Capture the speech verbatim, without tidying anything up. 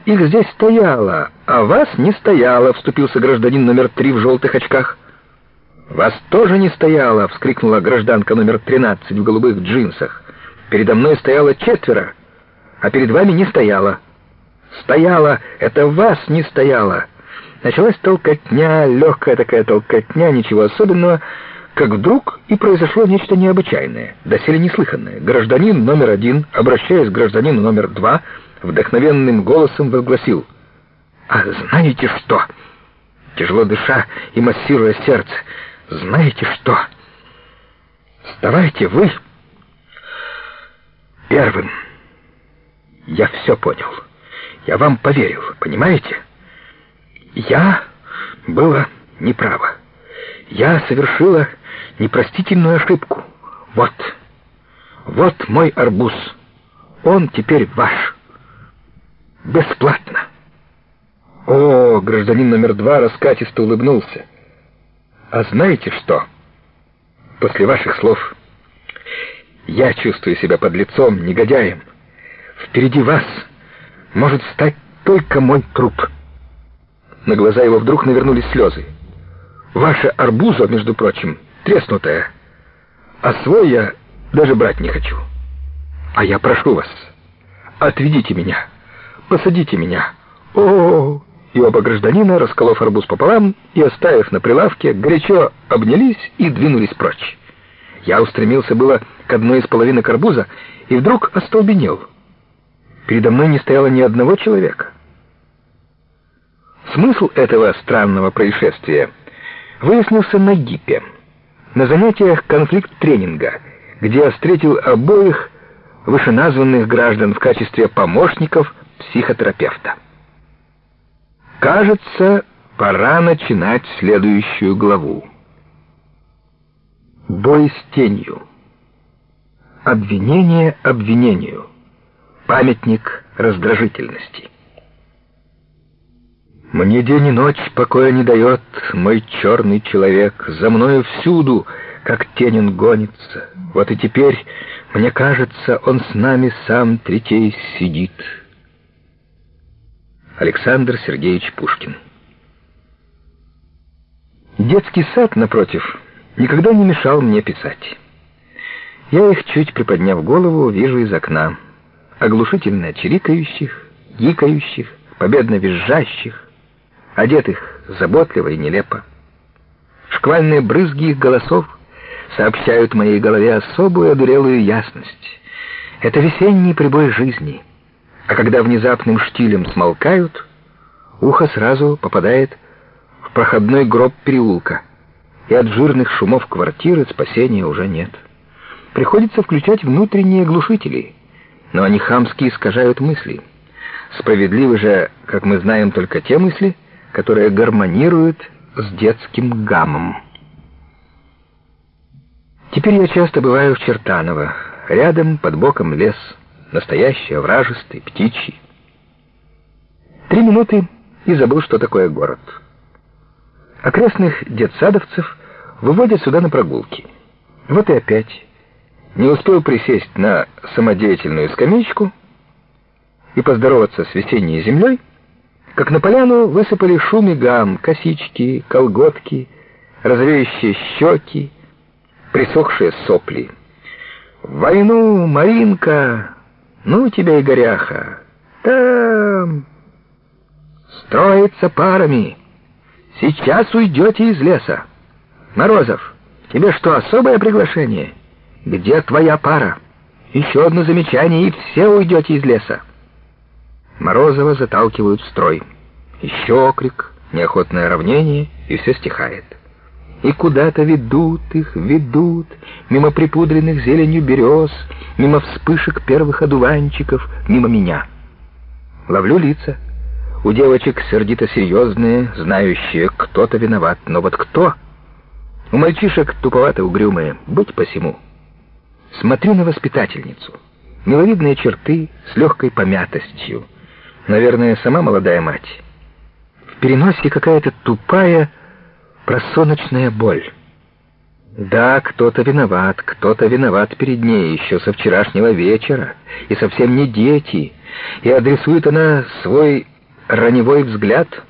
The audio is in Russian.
их здесь стояло, а вас не стояло», — вступился гражданин номер три в желтых очках. «Вас тоже не стояло», — вскрикнула гражданка номер тринадцать в голубых джинсах. «Передо мной стояло четверо, а перед вами не стояло». «Стояло, это вас не стояло». Началась толкотня, легкая такая толкотня, ничего особенного, как вдруг и произошло нечто необычайное, доселе неслыханное. Гражданин номер один, обращаясь к гражданину номер два, вдохновенным голосом возгласил: «А знаете что?» Тяжело дыша и массируя сердце: «Знаете что? Вставайте вы первым. Я все понял. Я вам поверил, понимаете? Я была неправа. Я совершила непростительную ошибку. Вот, вот мой арбуз. Он теперь ваш. Бесплатно». О, гражданин номер два раскатисто улыбнулся. «А знаете что? После ваших слов я чувствую себя подлецом, негодяем. Впереди вас может стать только мой труп». На глаза его вдруг навернулись слезы. «Ваше арбузо, между прочим, треснутое, а свой я даже брать не хочу. А я прошу вас, отведите меня, посадите меня. О-о-о!» И оба гражданина, расколов арбуз пополам и оставив на прилавке, горячо обнялись и двинулись прочь. Я устремился было к одной из половинок арбуза и вдруг остолбенел. Передо мной не стояло ни одного человека. Смысл этого странного происшествия выяснился на ГИПе, на занятиях конфликт-тренинга, где я встретил обоих вышеназванных граждан в качестве помощников психотерапевта. Кажется, пора начинать следующую главу. Бой с тенью. Обвинение обвинению. Памятник раздражительности. Мне день и ночь покоя не дает мой черный человек. За мною всюду, как тень он гонится. Вот и теперь, мне кажется, он с нами сам третей сидит. Александр Сергеевич Пушкин. Детский сад, напротив, никогда не мешал мне писать. Я их, чуть приподняв голову, вижу из окна. Оглушительно чирикающих, гикающих, победно визжащих, одетых заботливо и нелепо. Шквальные брызги их голосов сообщают моей голове особую одурелую ясность. Это весенний прибой жизни. А когда внезапным штилем смолкают, ухо сразу попадает в проходной гроб переулка, и от жирных шумов квартиры спасения уже нет. Приходится включать внутренние глушители, но они хамски искажают мысли. Справедливы же, как мы знаем, только те мысли, которые гармонируют с детским гамом. Теперь я часто бываю в Чертаново. Рядом, под боком лес, настоящий, овражистый, птичий. Три минуты и забыл, что такое город. Окрестных детсадовцев выводят сюда на прогулки. Вот и опять. Не успел присесть на самодеятельную скамеечку и поздороваться с весенней землей, как на поляну высыпали шум и гам, косички, колготки, розовеющие щеки, присохшие сопли. «В войну, Маринка! Ну тебя и горяха! Там! Строится парами! Сейчас уйдете из леса! Морозов, тебе что, особое приглашение? Где твоя пара? Еще одно замечание, и все уйдете из леса!» Морозова заталкивают в строй. Еще окрик, неохотное равнение, и все стихает. И куда-то ведут их, ведут, мимо припудренных зеленью берез, мимо вспышек первых одуванчиков, мимо меня. Ловлю лица. У девочек сердито-серьезные, знающие, кто-то виноват. Но вот кто? У мальчишек туповато-угрюмые, будь посему. Смотрю на воспитательницу. Миловидные черты с легкой помятостью. Наверное, сама молодая мать. В переносе какая-то тупая, просоночная боль. Да, кто-то виноват, кто-то виноват перед ней еще со вчерашнего вечера, и совсем не дети, и адресует она свой раневой взгляд —